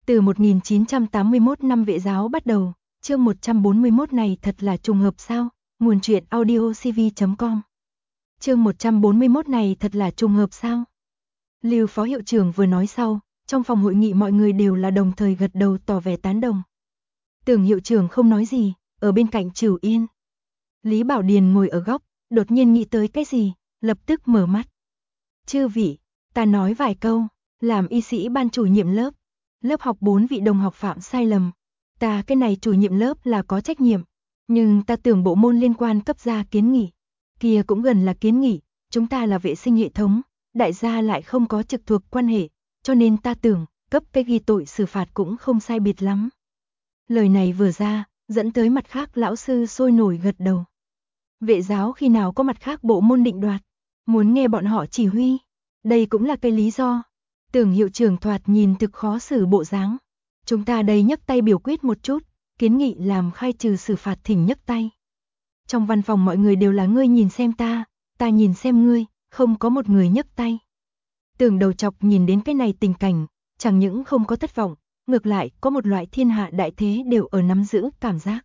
Từ 1981 năm vệ giáo bắt đầu, chương 141 này thật là trùng hợp sao? Nguồn truyện audiocv.com. Chương 141 này thật là trùng hợp sao? Lưu phó hiệu trưởng vừa nói sau, trong phòng hội nghị mọi người đều là đồng thời gật đầu tỏ vẻ tán đồng. Tưởng hiệu trưởng không nói gì, ở bên cạnh Trửu Yên. Lý Bảo Điền ngồi ở góc, đột nhiên nghĩ tới cái gì, lập tức mở mắt. Chư vị, ta nói vài câu, làm y sĩ ban chủ nhiệm lớp. Lớp học 4 vị đồng học phạm sai lầm. Ta cái này chủ nhiệm lớp là có trách nhiệm. Nhưng ta tưởng bộ môn liên quan cấp ra kiến nghị. Kia cũng gần là kiến nghị, chúng ta là vệ sinh hệ thống, đại gia lại không có trực thuộc quan hệ, cho nên ta tưởng, cấp cái ghi tội xử phạt cũng không sai biệt lắm. Lời này vừa ra, dẫn tới mặt khác lão sư sôi nổi gật đầu. Vệ giáo khi nào có mặt khác bộ môn định đoạt, muốn nghe bọn họ chỉ huy. Đây cũng là cái lý do. Tưởng hiệu trưởng thoạt nhìn thực khó xử bộ dáng. Chúng ta đây nhấc tay biểu quyết một chút, kiến nghị làm khai trừ xử phạt thỉnh nhấc tay. Trong văn phòng mọi người đều là ngươi nhìn xem ta nhìn xem ngươi, không có một người nhấc tay. Tưởng đầu chọc nhìn đến cái này tình cảnh, chẳng những không có thất vọng, ngược lại có một loại thiên hạ đại thế đều ở nắm giữ cảm giác.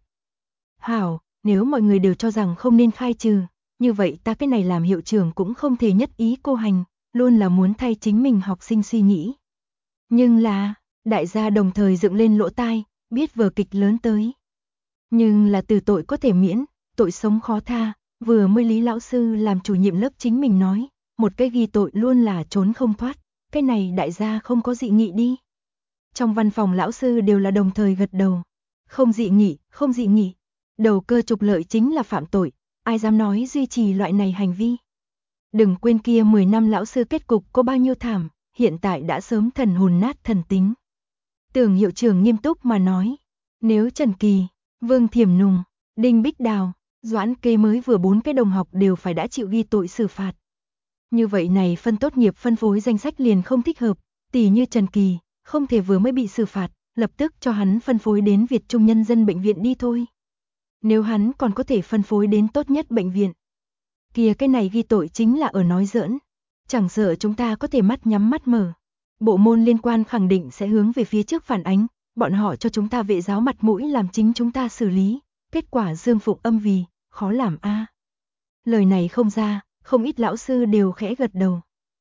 Hảo, nếu mọi người đều cho rằng không nên khai trừ, như vậy ta cái này làm hiệu trưởng cũng không thể nhất ý cô hành, luôn là muốn thay chính mình học sinh suy nghĩ. Nhưng là, đại gia đồng thời dựng lên lỗ tai, biết vở kịch lớn tới. Nhưng là từ tội có thể miễn, tội sống khó tha, vừa mới Lý lão sư làm chủ nhiệm lớp chính mình nói, một cái ghi tội luôn là trốn không thoát, cái này đại gia không có dị nghị đi. Trong văn phòng lão sư đều là đồng thời gật đầu, không dị nghị, không dị nghị. Đầu cơ trục lợi chính là phạm tội, ai dám nói duy trì loại này hành vi. Đừng quên kia 10 năm lão sư kết cục có bao nhiêu thảm, hiện tại đã sớm thần hồn nát thần tính. Tưởng hiệu trưởng nghiêm túc mà nói, nếu Trần Kỳ, Vương Thiểm Nùng, Đinh Bích Đào, Doãn Kê mới vừa 4 cái đồng học đều phải đã chịu ghi tội xử phạt. Như vậy này phân tốt nghiệp phân phối danh sách liền không thích hợp, tỉ như Trần Kỳ, không thể vừa mới bị xử phạt, lập tức cho hắn phân phối đến Việt Trung Nhân dân bệnh viện đi thôi. Nếu hắn còn có thể phân phối đến tốt nhất bệnh viện, kia cái này ghi tội chính là ở nói giỡn. Chẳng sợ chúng ta có thể mắt nhắm mắt mở. Bộ môn liên quan khẳng định sẽ hướng về phía trước phản ánh, bọn họ cho chúng ta vệ giáo mặt mũi làm chính chúng ta xử lý. Kết quả dương phụng âm vì, khó làm a. Lời này không ra, không ít lão sư đều khẽ gật đầu.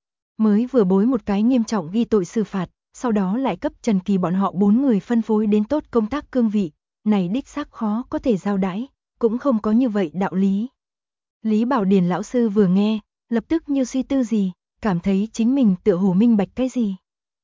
Mới vừa bối một cái nghiêm trọng ghi tội xử phạt, sau đó lại cấp Trần Kỳ bọn họ 4 người phân phối đến tốt công tác cương vị. Này đích xác khó có thể giao đãi, cũng không có như vậy đạo lý. Lý Bảo Điền lão sư vừa nghe, lập tức như suy tư gì, cảm thấy chính mình tựa hồ minh bạch cái gì.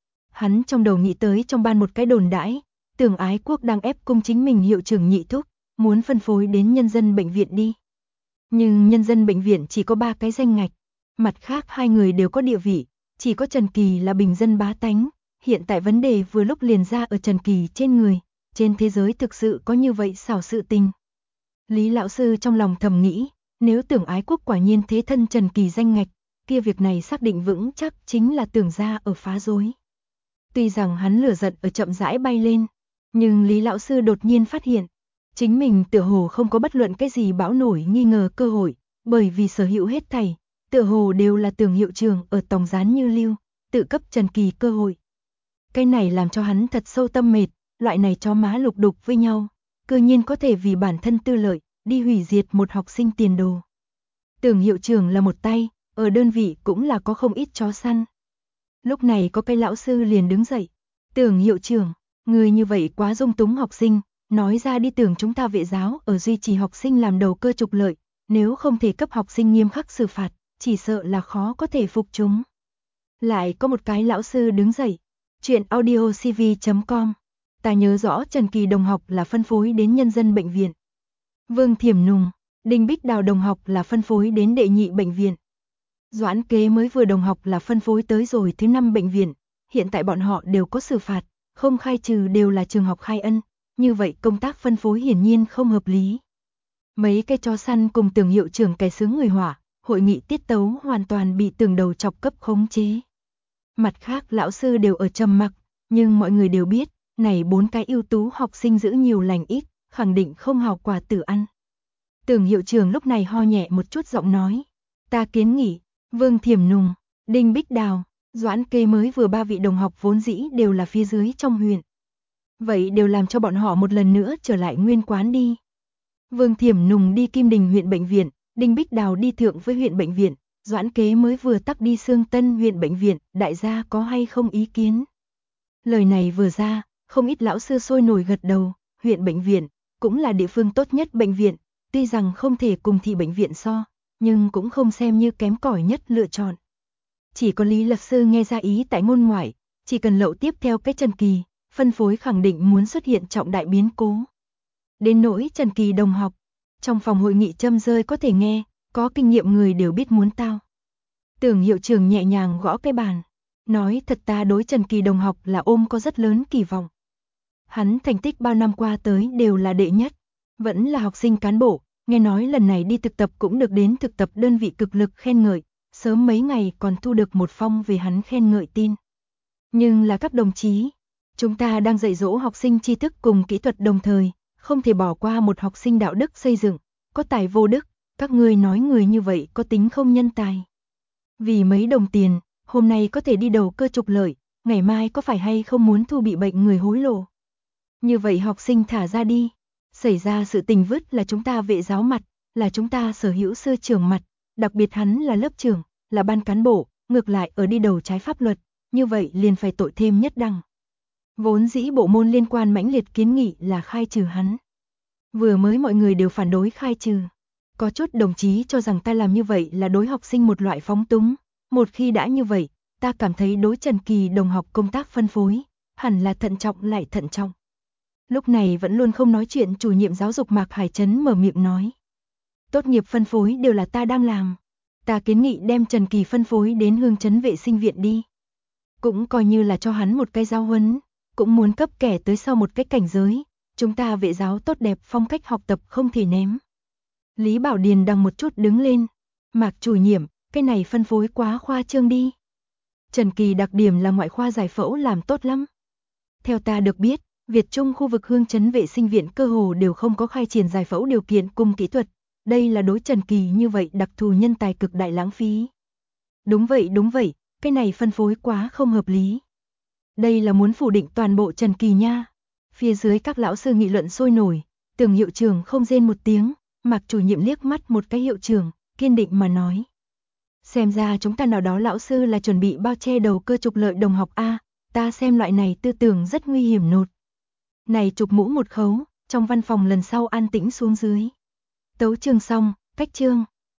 Hắn trong đầu nghĩ tới trong ban một cái đồn đãi, Tưởng Ái Quốc đang ép cung chính mình hiệu trưởng Nhị Thúc, muốn phân phối đến nhân dân bệnh viện đi. Nhưng nhân dân bệnh viện chỉ có 3 cái danh ngạch, mặt khác 2 người đều có địa vị, chỉ có Trần Kỳ là bình dân bá tánh, hiện tại vấn đề vừa lúc liền ra ở Trần Kỳ trên người, trên thế giới thực sự có như vậy xảo sự tình. Lý lão sư trong lòng thầm nghĩ, nếu Tưởng Ái Quốc quả nhiên thế thân Trần Kỳ danh ngạch, kia việc này xác định vững chắc chính là Tưởng gia ở phá rối. Tuy rằng hắn lửa giận ở chậm rãi bay lên, nhưng Lý lão sư đột nhiên phát hiện, chính mình tựa hồ không có bất luận cái gì bão nổi nghi ngờ cơ hội, bởi vì sở hữu hết thảy, tựa hồ đều là Tưởng hiệu trưởng ở tòng gián như lưu, tự cấp Trần Kỳ cơ hội. Cái này làm cho hắn thật sâu tâm mệt, loại này chó má lục đục với nhau, cư nhiên có thể vì bản thân tư lợi, đi hủy diệt một học sinh tiền đồ. Tưởng hiệu trưởng là một tay, ở đơn vị cũng là có không ít chó săn. Lúc này có cái lão sư liền đứng dậy. Tưởng hiệu trưởng, người như vậy quá dung túng học sinh, nói ra đi. Tưởng chúng ta vệ giáo ở duy trì học sinh làm đầu cơ trục lợi, nếu không thể cấp học sinh nghiêm khắc xử phạt, chỉ sợ là khó có thể phục chúng. Lại có một cái lão sư đứng dậy. Chuyện audiocv.com. Ta nhớ rõ Trần Kỳ đồng học là phân phối đến nhân dân bệnh viện. Vương Thiểm Nùng, Đinh Bích Đào đồng học là phân phối đến đệ nhị bệnh viện. Doãn Kế mới vừa đồng học là phân phối tới rồi thứ 5 bệnh viện, hiện tại bọn họ đều có xử phạt, không khai trừ đều là trường học khai ân, như vậy công tác phân phối hiển nhiên không hợp lý. Mấy cái chó săn cùng Tưởng hiệu trưởng kẻ sướng người hỏa, hội nghị tiết tấu hoàn toàn bị Tưởng đầu chọc cấp khống chế. Mặt khác lão sư đều ở trầm mặc, nhưng mọi người đều biết, này 4 cái ưu tú học sinh giữ nhiều lành ít, khẳng định không hào quả tử ăn. Tưởng hiệu trưởng lúc này ho nhẹ một chút giọng nói, ta kiến nghị, Vương Thiểm Nùng, Đinh Bích Đào, Doãn Kê mới vừa 3 vị đồng học vốn dĩ đều là phía dưới trong huyện, Vậy đều làm cho bọn họ một lần nữa trở lại nguyên quán đi. Vương Thiểm Nùng đi Kim Đình huyện bệnh viện, Đinh Bích Đào đi Thượng với huyện bệnh viện, Doãn Kế mới vừa tắc đi Sương Tân huyện bệnh viện, đại gia có hay không ý kiến? Lời này vừa ra, không ít lão sư sôi nổi gật đầu, huyện bệnh viện cũng là địa phương tốt nhất bệnh viện, tuy rằng không thể cùng thị bệnh viện so, nhưng cũng không xem như kém cỏi nhất lựa chọn. Chỉ có Lý Lập Sư nghe ra ý tại môn ngoại, chỉ cần lậu tiếp theo cái Trần Kỳ, phân phối khẳng định muốn xuất hiện trọng đại biến cố. Đến nỗi Trần Kỳ đồng học, trong phòng hội nghị châm rơi có thể nghe, có kinh nghiệm người đều biết muốn tao. Tưởng hiệu trưởng nhẹ nhàng gõ cái bàn, nói thật ta đối Trần Kỳ đồng học là ôm có rất lớn kỳ vọng. Hắn thành tích bao năm qua tới đều là đệ nhất, vẫn là học sinh cán bộ, nghe nói lần này đi thực tập cũng được đến thực tập đơn vị cực lực khen ngợi, sớm mấy ngày còn thu được một phong về hắn khen ngợi tin. Nhưng là các đồng chí, chúng ta đang dạy dỗ học sinh tri thức cùng kỹ thuật đồng thời, không thể bỏ qua một học sinh đạo đức xây dựng, có tài vô đức, các ngươi nói người như vậy có tính không nhân tài. Vì mấy đồng tiền, hôm nay có thể đi đầu cơ trục lợi, ngày mai có phải hay không muốn thu bị bệnh người hối lộ. Như vậy học sinh thả ra đi, xảy ra sự tình vứt là chúng ta vệ giáo mặt, là chúng ta sở hữu sư trưởng mặt, đặc biệt hắn là lớp trưởng, là ban cán bộ, ngược lại ở đi đầu trái pháp luật, như vậy liền phải tội thêm nhất đẳng. Vốn dĩ bộ môn liên quan mãnh liệt kiến nghị là khai trừ hắn. Vừa mới mọi người đều phản đối khai trừ. Có chút đồng chí cho rằng ta làm như vậy là đối học sinh một loại phóng túng. Một khi đã như vậy, ta cảm thấy đối Trần Kỳ đồng học công tác phân phối, hẳn là thận trọng lại thận trọng. Lúc này vẫn luôn không nói chuyện chủ nhiệm giáo dục Mạc Hải Trấn mở miệng nói. Tốt nghiệp phân phối đều là ta đang làm. Ta kiến nghị đem Trần Kỳ phân phối đến Hương Trấn vệ sinh viện đi. Cũng coi như là cho hắn một cái giáo huấn, cũng muốn cấp kẻ tới sau một cái cảnh giới. Chúng ta vệ giáo tốt đẹp phong cách học tập không thể ném. Lý Bảo Điền đằng một chút đứng lên. Mạc chủ nhiệm, cái này phân phối quá khoa trương đi. Trần Kỳ đặc điểm là ngoại khoa giải phẫu làm tốt lắm. Theo ta được biết, Việt Trung khu vực Hương Trấn vệ sinh viện cơ hồ đều không có khai triển giải phẫu điều kiện cùng kỹ thuật. Đây là đối Trần Kỳ như vậy đặc thù nhân tài cực đại lãng phí. Đúng vậy, cái này phân phối quá không hợp lý. Đây là muốn phủ định toàn bộ Trần Kỳ nha. Phía dưới các lão sư nghị luận sôi nổi, Tưởng hiệu trưởng không rên một tiếng, Mạc chủ nhiệm liếc mắt một cái hiệu trưởng, kiên định mà nói. Xem ra chúng ta nào đó lão sư là chuẩn bị bao che đầu cơ trục lợi đồng học A, ta xem loại này tư tưởng rất nguy hiểm nột. Này chụp mũ một khấu, trong văn phòng lần sau an tĩnh xuống dưới. Tấu chương xong, cách chương.